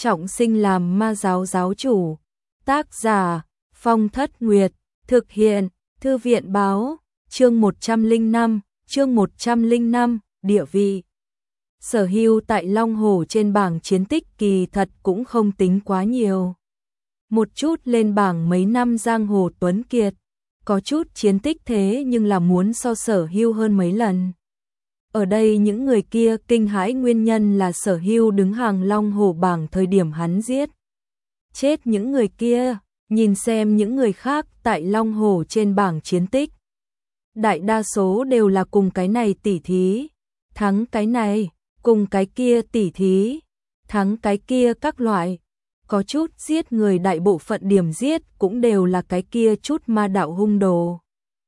trọng sinh làm ma giáo giáo chủ. Tác giả Phong Thất Nguyệt. Thực hiện Thư viện báo. Chương 105, địa vị. Sở Hưu tại Long Hồ trên bảng chiến tích kỳ thật cũng không tính quá nhiều. Một chút lên bảng mấy năm giang hồ tuấn kiệt, có chút chiến tích thế nhưng là muốn so Sở Hưu hơn mấy lần. Ở đây những người kia kinh hãi nguyên nhân là Sở Hưu đứng hàng Long Hồ bảng thời điểm hắn giết chết những người kia, nhìn xem những người khác tại Long Hồ trên bảng chiến tích. Đại đa số đều là cùng cái này tỉ thí, thắng cái này, cùng cái kia tỉ thí, thắng cái kia các loại. Có chút giết người đại bộ phận điểm giết cũng đều là cái kia chút ma đạo hung đồ.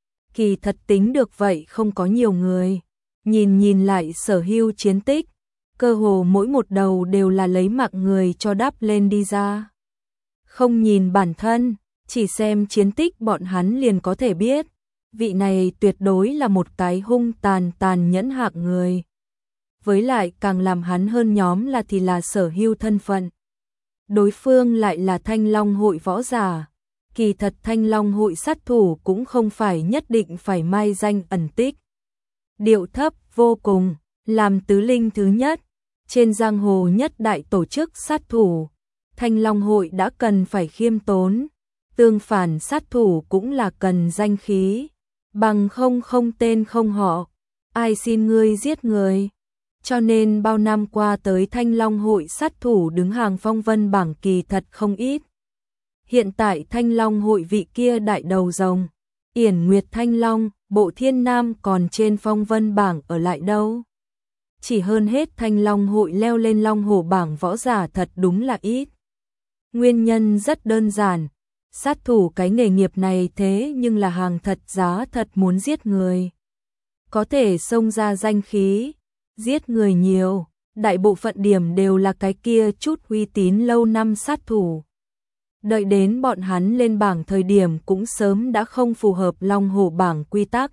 Kỳ thật tính được vậy không có nhiều người. Nhìn lại Sở Hưu chiến tích, cơ hồ mỗi một đầu đều là lấy mạng người cho đắp lên đi ra. Không nhìn bản thân, chỉ xem chiến tích bọn hắn liền có thể biết, vị này tuyệt đối là một cái hung tàn nhẫn hạng người. Với lại càng làm hắn hơn nhóm là thì là Sở Hưu thân phận. Đối phương lại là Thanh Long hội võ giả. Kỳ thật Thanh Long hội sát thủ cũng không phải nhất định phải mai danh ẩn tích. Điệu thấp vô cùng, làm tứ linh thứ nhất, trên giang hồ nhất đại tổ chức sát thủ. Thanh Long hội đã cần phải khiêm tốn, tương phản sát thủ cũng là cần danh khí, bằng không tên không họ, ai xin ngươi giết người. Cho nên bao năm qua tới Thanh Long hội sát thủ đứng hàng phong vân bảng kỳ thật không ít. Hiện tại Thanh Long hội vị kia đại đầu rồng, Yển Nguyệt Thanh Long, Bộ Thiên Nam còn trên phong vân bảng ở lại đâu. Chỉ hơn hết Thanh Long hội leo lên Long Hồ bảng võ giả thật đúng là ít. Nguyên nhân rất đơn giản, sát thủ cái nghề nghiệp này thế nhưng là hàng thật giá thật muốn giết người. Có thể xông ra danh khí, giết người nhiều, đại bộ phận điểm đều là cái kia chút uy tín lâu năm sát thủ. Đợi đến bọn hắn lên bảng thời điểm cũng sớm đã không phù hợp Long Hồ bảng quy tắc.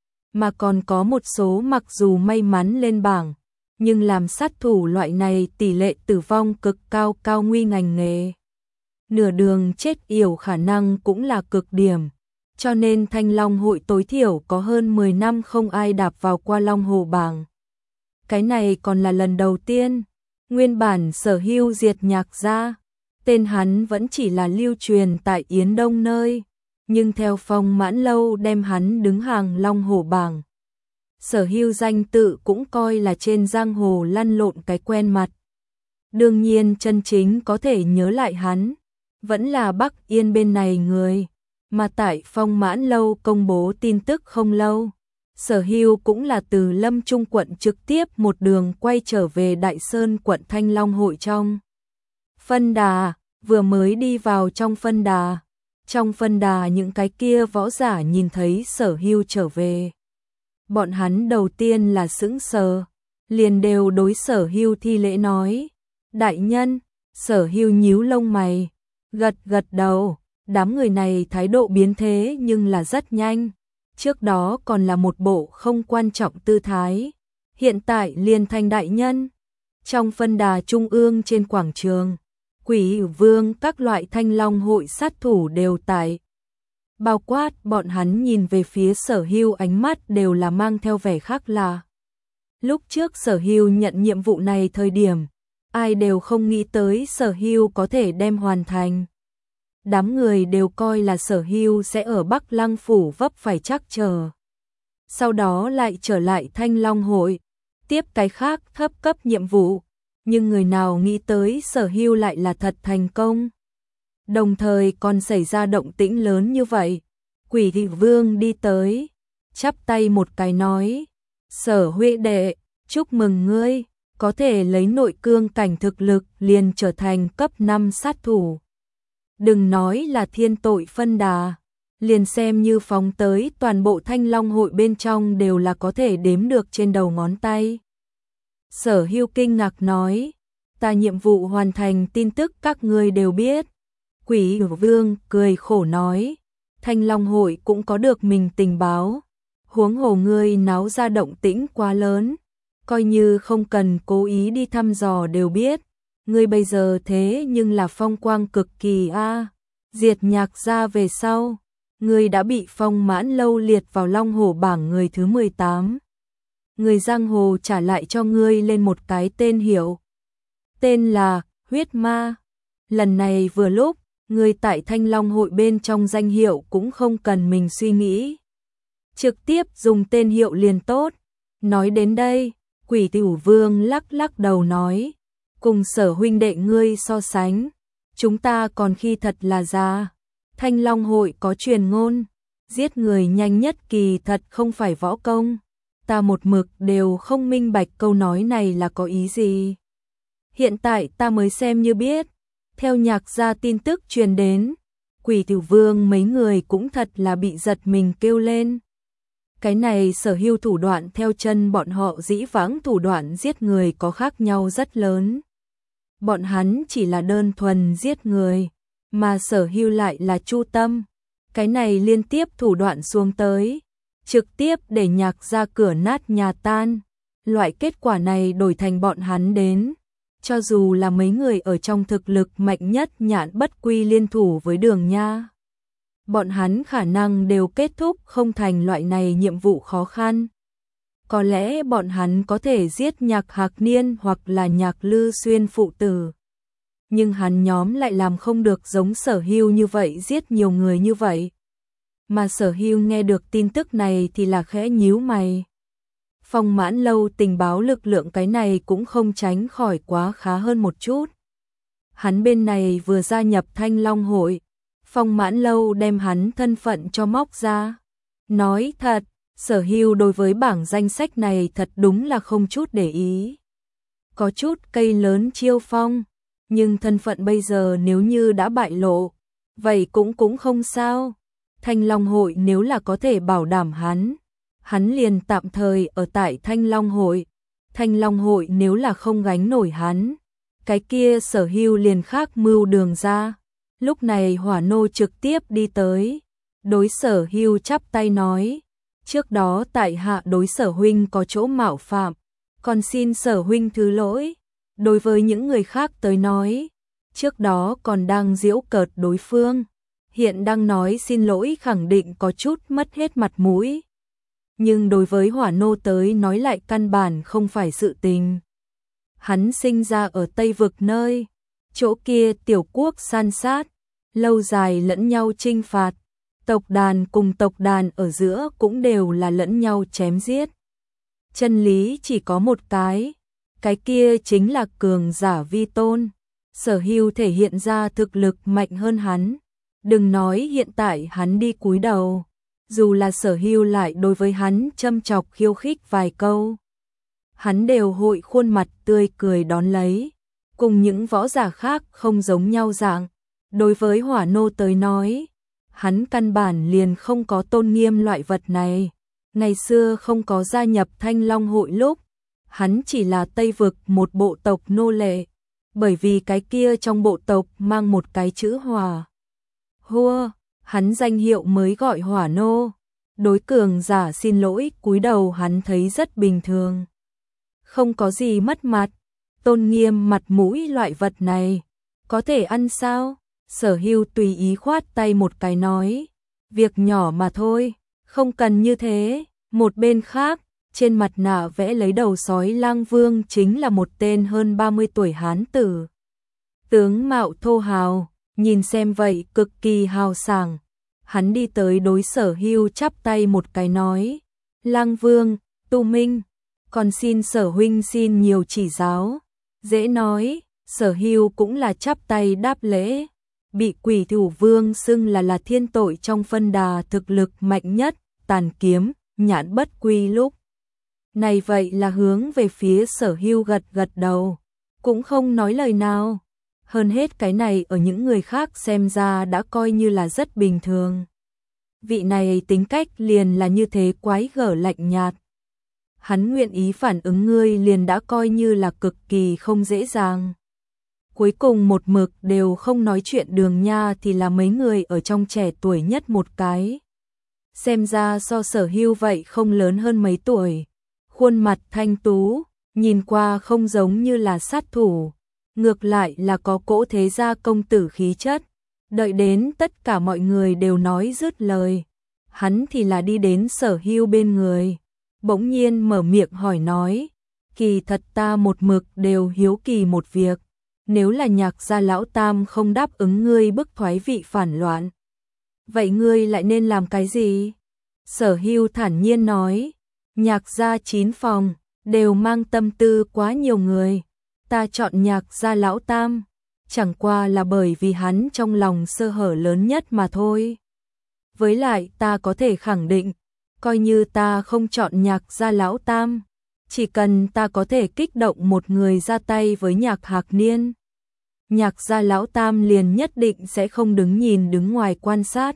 Mà còn có một số mặc dù may mắn lên bảng, nhưng làm sát thủ loại này tỷ lệ tử vong cực cao nguy ngành nghề. Nửa đường chết yểu khả năng cũng là cực điểm. Cho nên Thanh Long hội tối thiểu có hơn 10 năm không ai đạp vào qua Long Hồ bảng. Cái này còn là lần đầu tiên. Nguyên bản Sở Hưu diệt Nhạc gia, tên hắn vẫn chỉ là lưu truyền tại Yến Đông nơi, nhưng theo Phong Mãn Lâu đem hắn đứng hàng Long Hồ bảng. Sở Hưu danh tự cũng coi là trên giang hồ lăn lộn cái quen mặt. Đương nhiên chân chính có thể nhớ lại hắn, vẫn là Bắc Yên bên này người, mà tại Phong Mãn Lâu công bố tin tức không lâu. Sở Hưu cũng là từ Lâm Trung quận trực tiếp một đường quay trở về Đại Sơn quận Thanh Long hội trong. Phân đà, vừa mới đi vào trong phân đà. Trong phân đà những cái kia võ giả nhìn thấy Sở Hưu trở về. Bọn hắn đầu tiên là sững sờ, liền đều đối Sở Hưu thi lễ nói. Đại nhân, Sở Hưu nhíu lông mày, gật đầu, đám người này thái độ biến thế nhưng là rất nhanh. Trước đó còn là một bộ không quan trọng tư thái, hiện tại liền thành đại nhân. Trong phân đà trung ương trên quảng trường, Quỷ Vương các loại Thanh Long hội sát thủ đều tại. Bao quát bọn hắn nhìn về phía Sở Hưu ánh mắt đều là mang theo vẻ khác lạ. Lúc trước Sở Hưu nhận nhiệm vụ này thời điểm, ai đều không nghĩ tới Sở Hưu có thể đem hoàn thành. Đám người đều coi là Sở Hưu sẽ ở Bắc Lăng phủ vấp phải trắc trở. Sau đó lại trở lại Thanh Long hội, tiếp cái khác thấp cấp nhiệm vụ, nhưng người nào nghĩ tới Sở Hưu lại là thật thành công. Đồng thời còn xảy ra động tĩnh lớn như vậy. Quỷ Thị Vương đi tới, chắp tay một cái nói, Sở huynh đệ, chúc mừng ngươi, có thể lấy nội cương cảnh thực lực liền trở thành cấp 5 sát thủ. Đừng nói là thiên tội phân đà, liền xem như phóng tới toàn bộ Thanh Long hội bên trong đều là có thể đếm được trên đầu ngón tay. Sở Hưu kinh ngạc nói, ta nhiệm vụ hoàn thành tin tức các ngươi đều biết. Quỷ Vương cười khổ nói, Thanh Long hội cũng có được mình tình báo, huống hồ ngươi náo ra động tĩnh quá lớn, coi như không cần cố ý đi thăm dò đều biết, ngươi bây giờ thế nhưng là phong quang cực kỳ a. Diệt Nhạc gia về sau, ngươi đã bị Phong Mãn Lâu liệt vào Long Hổ bảng người thứ 18. Người giang hồ trả lại cho ngươi lên một cái tên hiệu. Tên là Huyết Ma. Lần này vừa lúc, ngươi tại Thanh Long hội bên trong danh hiệu cũng không cần mình suy nghĩ. Trực tiếp dùng tên hiệu liền tốt. Nói đến đây, Quỷ Tửu Vương lắc lắc đầu nói, cùng Sở huynh đệ ngươi so sánh, chúng ta còn khi thật là già. Thanh Long hội có truyền ngôn, giết người nhanh nhất kỳ thật không phải võ công. Ta một mực đều không minh bạch câu nói này là có ý gì. Hiện tại ta mới xem như biết. Theo Nhạc gia tin tức truyền đến, Quỷ Tửu Vương mấy người cũng thật là bị giật mình kêu lên. Cái này Sở Hưu thủ đoạn theo chân bọn họ dĩ vãng thủ đoạn giết người có khác nhau rất lớn. Bọn hắn chỉ là đơn thuần giết người, mà Sở Hưu lại là chu tâm. Cái này liên tiếp thủ đoạn xuống tới, trực tiếp để Nhạc gia cửa nát nhà tan. Loại kết quả này đổi thành bọn hắn đến, cho dù là mấy người ở trong thực lực mạnh nhất Nhạn Bất Quy liên thủ với Đường Nha, bọn hắn khả năng đều kết thúc không thành loại này nhiệm vụ khó khăn. Có lẽ bọn hắn có thể giết Nhạc Hạc Niên hoặc là Nhạc Lư Xuyên phụ tử, nhưng hắn nhóm lại làm không được giống Sở Hưu như vậy giết nhiều người như vậy. Mà Sở Hưu nghe được tin tức này thì là khẽ nhíu mày. Phong Mãn Lâu tình báo lực lượng cái này cũng không tránh khỏi quá khá hơn một chút. Hắn bên này vừa gia nhập Thanh Long hội, Phong Mãn Lâu đem hắn thân phận cho móc ra. Nói thật, Sở Hưu đối với bảng danh sách này thật đúng là không chút để ý. Có chút cây lớn chiêu phong, nhưng thân phận bây giờ nếu như đã bại lộ, vậy cũng không sao. Thanh Long hội nếu là có thể bảo đảm hắn liền tạm thời ở tại Thanh Long hội. Thanh Long hội nếu là không gánh nổi hắn, cái kia Sở Hưu liền khác mưu đường ra. Lúc này Hỏa Nô trực tiếp đi tới, đối Sở Hưu chắp tay nói, trước đó tại hạ đối Sở huynh có chỗ mạo phạm, còn xin Sở huynh thứ lỗi. Đối với những người khác tới nói, trước đó còn đang giễu cợt đối phương, hiện đang nói xin lỗi khẳng định có chút mất hết mặt mũi. Nhưng đối với Hỏa Nô tới nói lại căn bản không phải sự tình. Hắn sinh ra ở Tây Vực nơi, chỗ kia tiểu quốc san sát, lâu dài lẫn nhau chinh phạt, tộc đàn cùng tộc đàn ở giữa cũng đều là lẫn nhau chém giết. Chân lý chỉ có một cái kia chính là cường giả vi tôn. Sở Hưu thể hiện ra thực lực mạnh hơn hắn. Đừng nói hiện tại hắn đi cúi đầu, dù là Sở Hưu lại đối với hắn châm chọc khiêu khích vài câu, hắn đều hội khuôn mặt tươi cười đón lấy. Cùng những võ giả khác không giống nhau dạng. Đối với Hỏa Nô tới nói, hắn căn bản liền không có tôn nghiêm loại vật này. Ngày xưa không có gia nhập Thanh Long hội lúc, hắn chỉ là Tây Vực một bộ tộc nô lệ, bởi vì cái kia trong bộ tộc mang một cái chữ Hỏa. Hua, hắn danh hiệu mới gọi Hỏa Nô. Đối cường giả xin lỗi cúi đầu hắn thấy rất bình thường. Không có gì mất mặt, tôn nghiêm mặt mũi loại vật này, có thể ăn sao? Sở Hưu tùy ý khoát tay một cái nói, việc nhỏ mà thôi, không cần như thế. Một bên khác, trên mặt nạ vẽ lấy đầu sói Lang Vương chính là một tên hơn 30 tuổi hán tử. Tướng mạo thô hào, nhìn xem vậy cực kỳ hào sảng. Hắn đi tới đối Sở Hưu chắp tay một cái nói, Lang Vương, tu minh, còn xin Sở huynh xin nhiều chỉ giáo. Dễ nói, Sở Hưu cũng là chắp tay đáp lễ. Bị Quỷ Tửu Vương xưng là thiên tội trong phân đà thực lực mạnh nhất, tàn kiếm, Nhạn Bất Quy lúc này vậy là hướng về phía Sở Hưu gật gật đầu, cũng không nói lời nào. Hơn hết cái này ở những người khác xem ra đã coi như là rất bình thường. Vị này tính cách liền là như thế quái gở lạnh nhạt. Hắn nguyện ý phản ứng ngươi liền đã coi như là cực kỳ không dễ dàng. Cuối cùng một mực đều không nói chuyện Đường Nha thì là mấy người ở trong trẻ tuổi nhất một cái. Xem ra so Sở Hưu vậy không lớn hơn mấy tuổi. Khuôn mặt thanh tú, nhìn qua không giống như là sát thủ. ngược lại là có cỗ thế gia công tử khí chất. Đợi đến tất cả mọi người đều nói dứt lời, hắn thì là đi đến Sở Hưu bên người, bỗng nhiên mở miệng hỏi nói, kỳ thật ta một mực đều hiếu kỳ một việc, nếu là Nhạc gia lão tam không đáp ứng ngươi bức thoái vị phản loạn, vậy ngươi lại nên làm cái gì? Sở Hưu thản nhiên nói, Nhạc gia 9 phòng, đều mang tâm tư quá nhiều người, ta chọn Nhạc gia lão tam, chẳng qua là bởi vì hắn trong lòng sơ hở lớn nhất mà thôi. Với lại ta có thể khẳng định, coi như ta không chọn Nhạc gia lão tam, chỉ cần ta có thể kích động một người ra tay với Nhạc Hạc Niên, Nhạc gia lão tam liền nhất định sẽ không đứng nhìn đứng ngoài quan sát.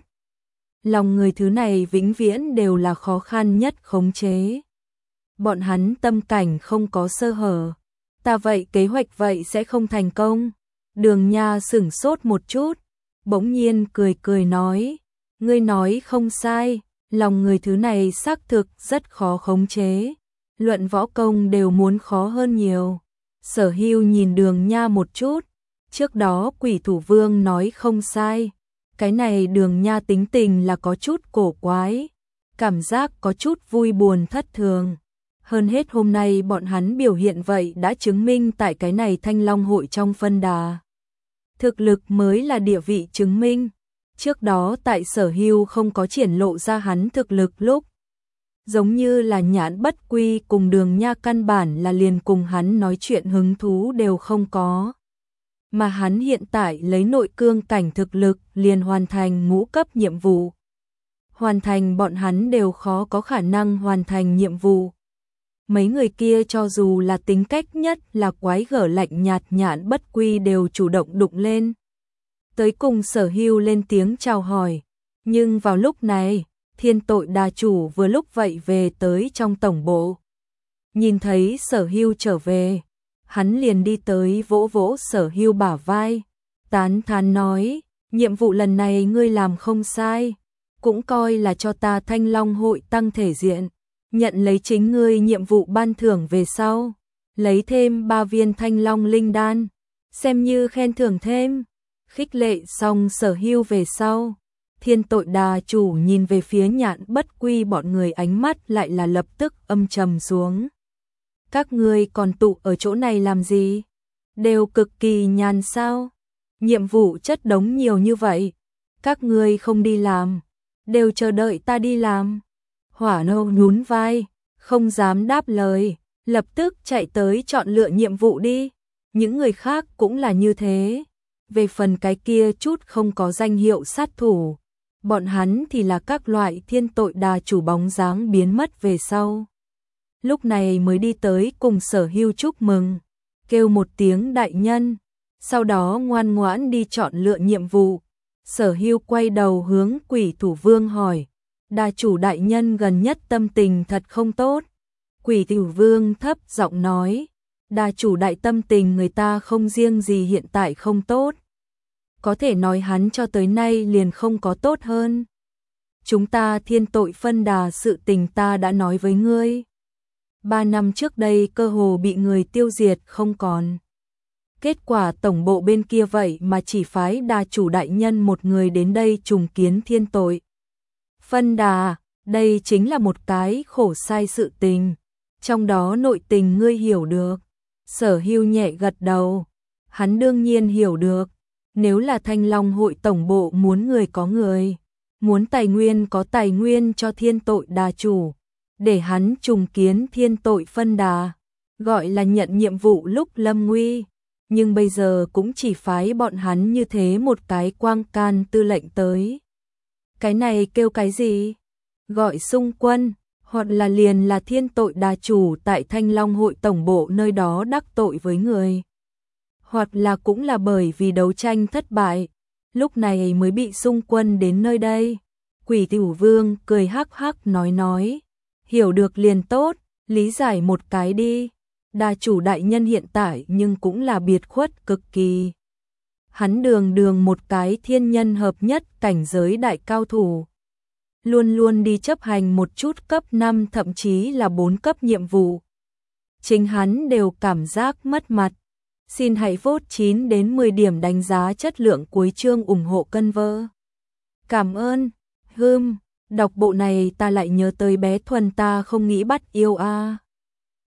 Lòng người thứ này vĩnh viễn đều là khó khăn nhất khống chế. Bọn hắn tâm cảnh không có sơ hở, ta vậy kế hoạch vậy sẽ không thành công. Đường Nha sửng sốt một chút, bỗng nhiên cười cười nói, ngươi nói không sai, lòng người thứ này xác thực rất khó khống chế, luận võ công đều muốn khó hơn nhiều. Sở Hưu nhìn Đường Nha một chút, trước đó Quỷ Thủ Vương nói không sai, cái này Đường Nha tính tình là có chút cổ quái, cảm giác có chút vui buồn thất thường. Hơn hết hôm nay bọn hắn biểu hiện vậy đã chứng minh tại cái này Thanh Long hội trong phân đà. Thực lực mới là địa vị chứng minh. Trước đó tại Sở Hưu không có triển lộ ra hắn thực lực lúc, giống như là Nhãn Bất Quy cùng Đường Nha căn bản là liền cùng hắn nói chuyện hứng thú đều không có. Mà hắn hiện tại lấy nội cương cảnh thực lực liền hoàn thành ngũ cấp nhiệm vụ. Hoàn thành bọn hắn đều khó có khả năng hoàn thành nhiệm vụ. Mấy người kia cho dù là tính cách nhất là quái gở lạnh nhạt Nhãn Bất Quy đều chủ động đụng lên. Tới cùng Sở Hưu lên tiếng chào hỏi. Nhưng vào lúc này, Thiên Tội Đà chủ vừa lúc vậy về tới trong tổng bộ. Nhìn thấy Sở Hưu trở về, hắn liền đi tới vỗ vỗ Sở Hưu bả vai, tán thán nói, nhiệm vụ lần này ngươi làm không sai, cũng coi là cho ta Thanh Long hội tăng thể diện, nhận lấy chính ngươi nhiệm vụ ban thưởng về sau, lấy thêm 3 viên Thanh Long linh đan, xem như khen thưởng thêm. Khích lệ xong Sở Hưu về sau, Thiên Tội Đà chủ nhìn về phía Nhãn Bất Quy bọn người ánh mắt lại là lập tức âm trầm xuống. Các ngươi còn tụ ở chỗ này làm gì? Đều cực kỳ nhàn sao? Nhiệm vụ chất đống nhiều như vậy, các ngươi không đi làm, đều chờ đợi ta đi làm. Hỏa Nô nhún vai, không dám đáp lời, lập tức chạy tới chọn lựa nhiệm vụ đi. Những người khác cũng là như thế. Về phần cái kia chút không có danh hiệu sát thủ, bọn hắn thì là các loại Thiên Tội Đà chủ bóng dáng biến mất về sau. Lúc này mới đi tới cùng Sở Hưu chúc mừng, kêu một tiếng đại nhân, sau đó ngoan ngoãn đi chọn lựa nhiệm vụ. Sở Hưu quay đầu hướng Quỷ Thủ Vương hỏi, Đà chủ đại nhân gần nhất tâm tình thật không tốt. Quỷ Thủ Vương thấp giọng nói, Đà chủ đại tâm tình người ta không riêng gì hiện tại không tốt, có thể nói hắn cho tới nay liền không có tốt hơn. Chúng ta Thiên Tội phân đà sự tình ta đã nói với ngươi. 3 năm trước đây cơ hồ bị người tiêu diệt không còn. Kết quả tổng bộ bên kia vậy mà chỉ phái đà chủ đại nhân một người đến đây trùng kiến Thiên Tội phân đà, đây chính là một cái khổ sai sự tình. Trong đó nội tình ngươi hiểu được. Sở Hưu nhẹ gật đầu. Hắn đương nhiên hiểu được. Nếu là Thanh Long hội tổng bộ muốn người có người, muốn tài nguyên có tài nguyên cho Thiên Tội Đà chủ, để hắn trùng kiến Thiên Tội phân đà, gọi là nhận nhiệm vụ lúc lâm nguy, nhưng bây giờ cũng chỉ phái bọn hắn như thế một cái quang can tư lệnh tới. Cái này kêu cái gì? Gọi xung quân, hoặc là liền là Thiên Tội Đà chủ tại Thanh Long hội tổng bộ nơi đó đắc tội với người. Hoặc là cũng là bởi vì đấu tranh thất bại, lúc này mới bị xung quân đến nơi đây. Quỷ Thủ Vương cười hắc hắc nói, hiểu được liền tốt, lý giải một cái đi. Đà chủ đại nhân hiện tại nhưng cũng là biệt khuất cực kỳ. Hắn đường một cái thiên nhân hợp nhất cảnh giới đại cao thủ. Luôn luôn đi chấp hành một chút cấp 5 thậm chí là 4 cấp nhiệm vụ. Chính hắn đều cảm giác mất mặt. Xin hãy vote 9 đến 10 điểm đánh giá chất lượng cuối chương ủng hộ cân vơ. Cảm ơn. Đọc bộ này ta lại nhớ tới bé Thuần ta không nghĩ bắt yêu a.